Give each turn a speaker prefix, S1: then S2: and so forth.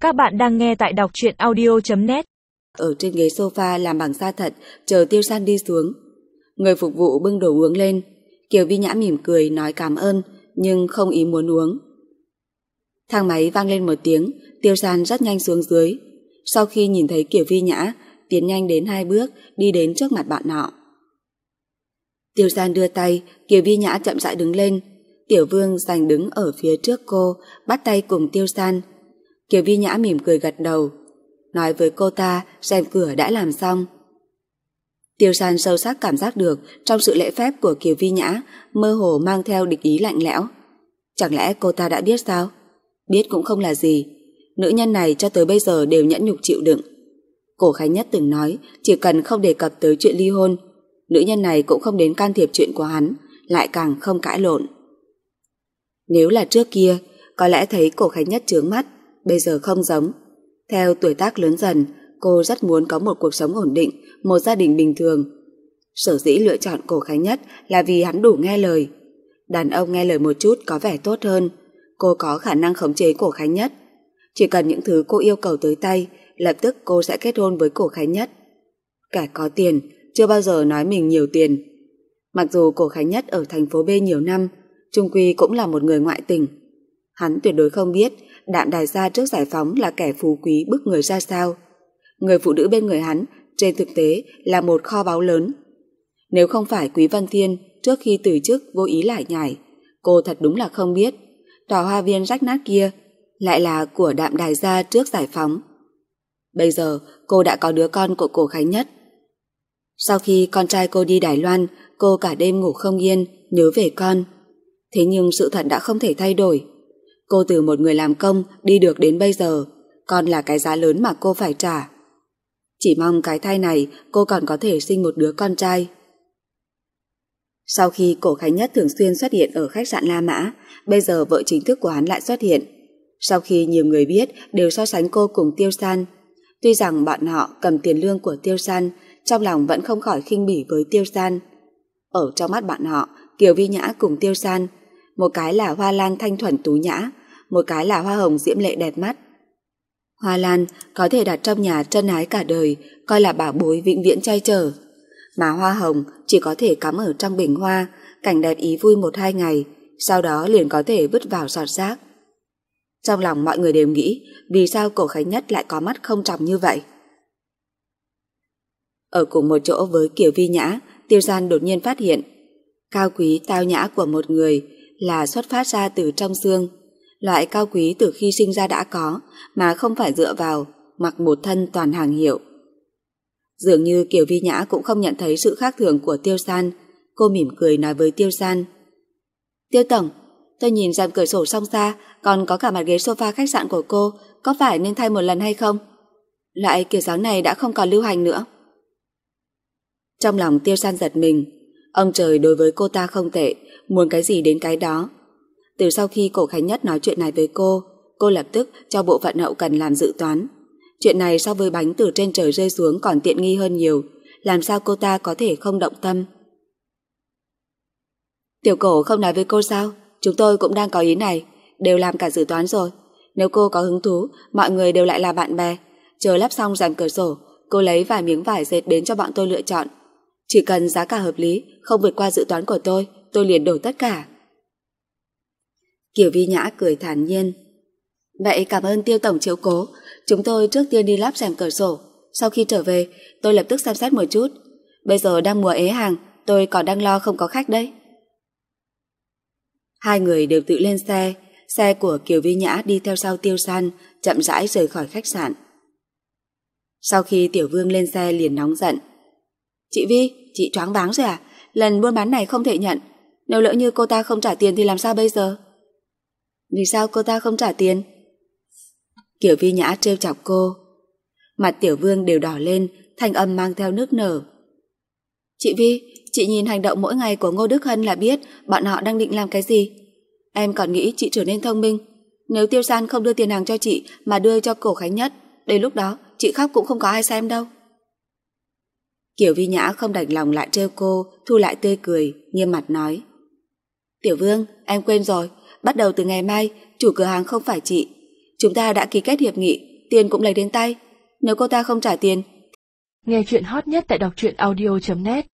S1: Các bạn đang nghe tại đọc truyện audio.net.
S2: Ở trên ghế sofa làm bằng da thật, chờ Tiêu San đi xuống. Người phục vụ bưng đồ uống lên. Kiều Vi Nhã mỉm cười nói cảm ơn, nhưng không ý muốn uống. Thang máy vang lên một tiếng, Tiêu San rất nhanh xuống dưới. Sau khi nhìn thấy Kiều Vi Nhã, tiến nhanh đến 2 bước, đi đến trước mặt bọn họ. Tiêu San đưa tay, Kiều Vi Nhã chậm rãi đứng lên. Tiểu Vương giành đứng ở phía trước cô, bắt tay cùng Tiêu San. Kiều Vi Nhã mỉm cười gật đầu, nói với cô ta rèm cửa đã làm xong. Tiêu San sâu sắc cảm giác được trong sự lễ phép của Kiều Vi Nhã mơ hồ mang theo địch ý lạnh lẽo. Chẳng lẽ cô ta đã biết sao? Biết cũng không là gì. Nữ nhân này cho tới bây giờ đều nhẫn nhục chịu đựng. Cổ Khánh Nhất từng nói chỉ cần không đề cập tới chuyện ly hôn, nữ nhân này cũng không đến can thiệp chuyện của hắn, lại càng không cãi lộn. Nếu là trước kia, có lẽ thấy Cổ Khánh Nhất chướng mắt, bây giờ không giống. Theo tuổi tác lớn dần, cô rất muốn có một cuộc sống ổn định, một gia đình bình thường. Sở dĩ lựa chọn Cổ Khánh Nhất là vì hắn đủ nghe lời. Đàn ông nghe lời một chút có vẻ tốt hơn. Cô có khả năng khống chế Cổ Khánh Nhất. Chỉ cần những thứ cô yêu cầu tới tay, lập tức cô sẽ kết hôn với Cổ Khánh Nhất. Kẻ có tiền, chưa bao giờ nói mình nhiều tiền. Mặc dù Cổ Khánh Nhất ở thành phố B nhiều năm, chung quy cũng là một người ngoại tình. Hắn tuyệt đối không biết Đạm Đài Gia trước giải phóng là kẻ phú quý bức người ra sao. Người phụ nữ bên người hắn trên thực tế là một kho báu lớn. Nếu không phải Quý Vân Thiên trước khi từ chức vô ý lải nhải, cô thật đúng là không biết tòa hoa viên rách nát kia lại là của Đạm Đài Gia trước giải phóng. Bây giờ cô đã có đứa con của Cổ Khánh Nhất. Sau khi con trai cô đi Đài Loan, cô cả đêm ngủ không yên, nhớ về con. Thế nhưng sự thật đã không thể thay đổi. Cô từ một người làm công đi được đến bây giờ, con là cái giá lớn mà cô phải trả. Chỉ mong cái thai này cô còn có thể sinh một đứa con trai. Sau khi Cổ Khánh Nhất thường xuyên xuất hiện ở khách sạn La Mã, bây giờ vợ chính thức của hắn lại xuất hiện. Sau khi nhiều người biết đều so sánh cô cùng Tiêu San. Tuy rằng bọn họ cầm tiền lương của Tiêu San, trong lòng vẫn không khỏi khinh bỉ với Tiêu San. Ở trong mắt bọn họ, Kiều Vi Nhã cùng Tiêu San, một cái là hoa lan thanh thuần tú nhã, một cái là hoa hồng diễm lệ đẹp mắt. Hoa lan có thể đặt trong nhà trân ái cả đời, coi là bảo bối vĩnh viễn che chở. Mà hoa hồng chỉ có thể cắm ở trong bình hoa, cảnh đẹp ý vui 1-2 ngày, sau đó liền có thể vứt vào giọt rác. Trong lòng mọi người đều nghĩ vì sao Cổ Khánh Nhất lại có mắt không tròng như vậy. Ở cùng một chỗ với Kiều Vi Nhã, Tiêu San đột nhiên phát hiện cao quý tao nhã của một người là xuất phát ra từ trong xương. Loại cao quý từ khi sinh ra đã có, mà không phải dựa vào mặc một thân toàn hàng hiệu. Dường như Kiều Vi Nhã cũng không nhận thấy sự khác thường của Tiêu San. Cô mỉm cười nói với Tiêu San: Tiêu tổng, tôi nhìn rèm cửa sổ song xa, còn có cả mặt ghế sofa khách sạn của cô, có phải nên thay một lần hay không? Loại kiểu dáng này đã không còn lưu hành nữa. Trong lòng Tiêu San giật mình. Ông trời đối với cô ta không tệ, muốn cái gì đến cái đó. Từ sau khi Cổ Khánh Nhất nói chuyện này với cô lập tức cho bộ phận hậu cần làm dự toán. Chuyện này so với bánh từ trên trời rơi xuống còn tiện nghi hơn nhiều, làm sao cô ta có thể không động tâm. Tiểu Cổ không nói với cô sao? Chúng tôi cũng đang có ý này, đều làm cả dự toán rồi. Nếu cô có hứng thú, mọi người đều lại là bạn bè. Chờ lắp xong rèm cửa sổ, cô lấy vài miếng vải dệt đến cho bọn tôi lựa chọn. Chỉ cần giá cả hợp lý, không vượt qua dự toán của tôi liền đổi tất cả. Kiều Vi Nhã cười thản nhiên. Vậy cảm ơn Tiêu tổng chiếu cố, chúng tôi trước tiên đi lắp rèm cửa sổ, sau khi trở về tôi lập tức xem xét một chút. Bây giờ đang mùa ế hàng, tôi còn đang lo không có khách đấy. Hai người đều tự lên xe, xe của Kiều Vi Nhã đi theo sau Tiêu San, chậm rãi rời khỏi khách sạn. Sau khi Tiểu Vương lên xe liền nóng giận. Chị Vi, chị choáng váng rồi à? Lần buôn bán này không thể nhận. Nếu lỡ như cô ta không trả tiền thì làm sao bây giờ? Vì sao cô ta không trả tiền? Kiều Vi Nhã trêu chọc cô. Mặt Tiểu Vương đều đỏ lên, thanh âm mang theo nước nở. Chị Vi, chị nhìn hành động mỗi ngày của Ngô Đức Hân là biết bọn họ đang định làm cái gì. Em còn nghĩ chị trở nên thông minh. Nếu Tiêu San không đưa tiền hàng cho chị mà đưa cho Cổ Khánh Nhất, đến lúc đó chị khóc cũng không có ai xem đâu. Kiều Vi Nhã không đành lòng lại trêu cô, thu lại tươi cười, nghiêm mặt nói. Tiểu Vương, em quên rồi, bắt đầu từ ngày mai chủ cửa hàng không phải chị. Chúng ta đã ký kết hiệp nghị, tiền cũng lấy đến tay. Nếu cô ta không trả tiền.
S1: Nghe chuyện hot nhất tại đọc truyện audio.net